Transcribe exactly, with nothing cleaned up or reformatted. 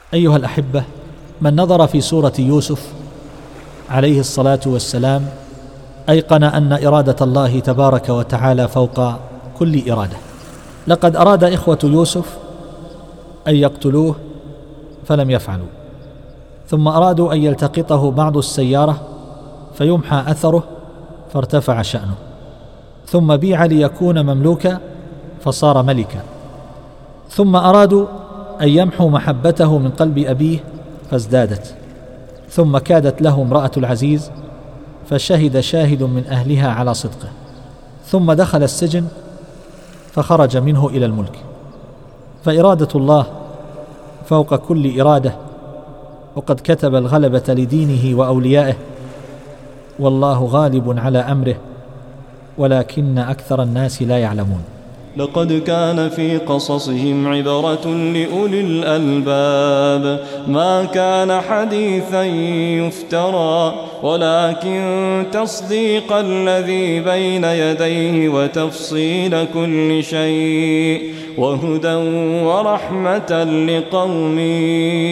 أيها الأحبة، من نظر في سورة يوسف عليه الصلاة والسلام أيقن أن إرادة الله تبارك وتعالى فوق كل إرادة. لقد أراد إخوة يوسف أن يقتلوه فلم يفعلوا، ثم أرادوا أن يلتقطه بعض السيارة فيمحى أثره فارتفع شأنه، ثم بيع ليكون مملوكا فصار ملكا، ثم أرادوا أن يمحوا محبته من قلب أبيه فازدادت، ثم كادت له امرأة العزيز فشهد شاهد من أهلها على صدقه، ثم دخل السجن فخرج منه إلى الملك. فإرادة الله فوق كل إرادة، وقد كتب الغلبة لدينه وأوليائه، والله غالب على أمره ولكن أكثر الناس لا يعلمون. لقد كان في قصصهم عبرة لأولي الألباب، ما كان حديثا يفترى، ولكن تصديق الذي بين يديه وتفصيل كل شيء وهدى ورحمة لقوم